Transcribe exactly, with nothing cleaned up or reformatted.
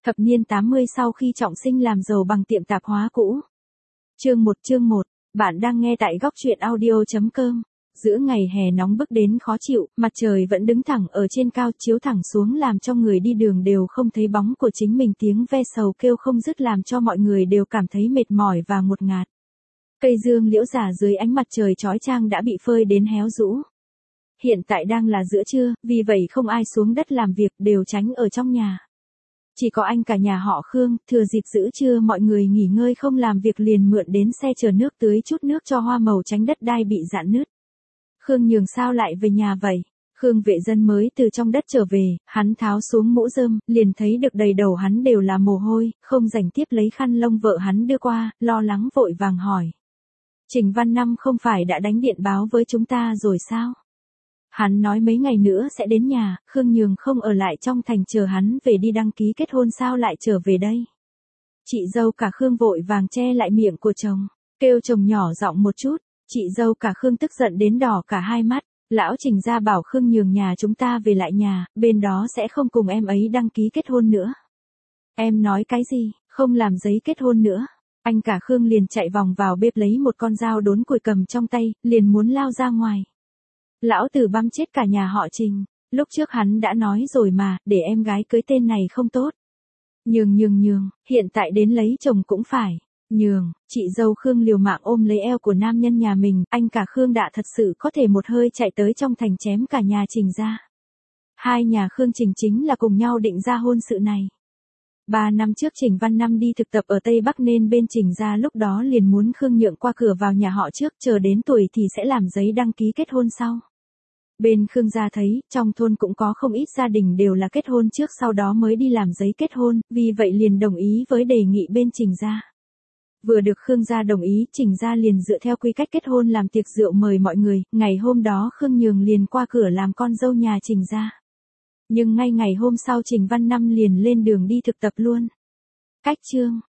Thập niên tám mươi sau khi Trọng Sinh làm giàu bằng tiệm tạp hóa cũ. Chương một chương một, bạn đang nghe tại góc truyện audio chấm com. Giữa ngày hè nóng bức đến khó chịu, mặt trời vẫn đứng thẳng ở trên cao chiếu thẳng xuống làm cho người đi đường đều không thấy bóng của chính mình, tiếng ve sầu kêu không dứt làm cho mọi người đều cảm thấy mệt mỏi và ngột ngạt. Cây dương liễu già dưới ánh mặt trời chói chang đã bị phơi đến héo rũ. Hiện tại đang là giữa trưa, vì vậy không ai xuống đất làm việc, đều tránh ở trong nhà. Chỉ có anh cả nhà họ Khương, thừa dịp giữa trưa mọi người nghỉ ngơi không làm việc liền mượn đến xe chở nước tưới chút nước cho hoa màu tránh đất đai bị rạn nứt. Khương Nhường sao lại về nhà vậy? Khương Vệ Dân mới từ trong đất trở về, hắn tháo xuống mũ rơm, liền thấy được đầy đầu hắn đều là mồ hôi, không rảnh tiếp lấy khăn lông vợ hắn đưa qua, lo lắng vội vàng hỏi. Trình Văn Năm không phải đã đánh điện báo với chúng ta rồi sao? Hắn nói mấy ngày nữa sẽ đến nhà, Khương Nhường không ở lại trong thành chờ hắn về đi đăng ký kết hôn sao lại trở về đây? Chị dâu cả Khương vội vàng che lại miệng của chồng, kêu chồng nhỏ giọng một chút, chị dâu cả Khương tức giận đến đỏ cả hai mắt, lão Trình ra bảo Khương Nhường nhà chúng ta về lại nhà, bên đó sẽ không cùng em ấy đăng ký kết hôn nữa. Em nói cái gì, không làm giấy kết hôn nữa? Anh cả Khương liền chạy vòng vào bếp lấy một con dao đốn củi cầm trong tay, liền muốn lao ra ngoài. Lão tử băm chết cả nhà họ Trình, lúc trước hắn đã nói rồi mà, để em gái cưới tên này không tốt. Nhường nhường nhường, hiện tại đến lấy chồng cũng phải. Nhường, chị dâu Khương liều mạng ôm lấy eo của nam nhân nhà mình, anh cả Khương đã thật sự có thể một hơi chạy tới trong thành chém cả nhà Trình ra. Hai nhà Khương Trình chính là cùng nhau định ra hôn sự này. Ba năm trước Trình Văn Năm đi thực tập ở Tây Bắc nên bên Trình ra lúc đó liền muốn Khương Nhượng qua cửa vào nhà họ trước, chờ đến tuổi thì sẽ làm giấy đăng ký kết hôn sau. Bên Khương gia thấy, trong thôn cũng có không ít gia đình đều là kết hôn trước sau đó mới đi làm giấy kết hôn, vì vậy liền đồng ý với đề nghị bên Trình gia. Vừa được Khương gia đồng ý, Trình gia liền dựa theo quy cách kết hôn làm tiệc rượu mời mọi người, ngày hôm đó Khương Nhường liền qua cửa làm con dâu nhà Trình gia. Nhưng ngay ngày hôm sau Trình Văn Năm liền lên đường đi thực tập luôn. Cách chương,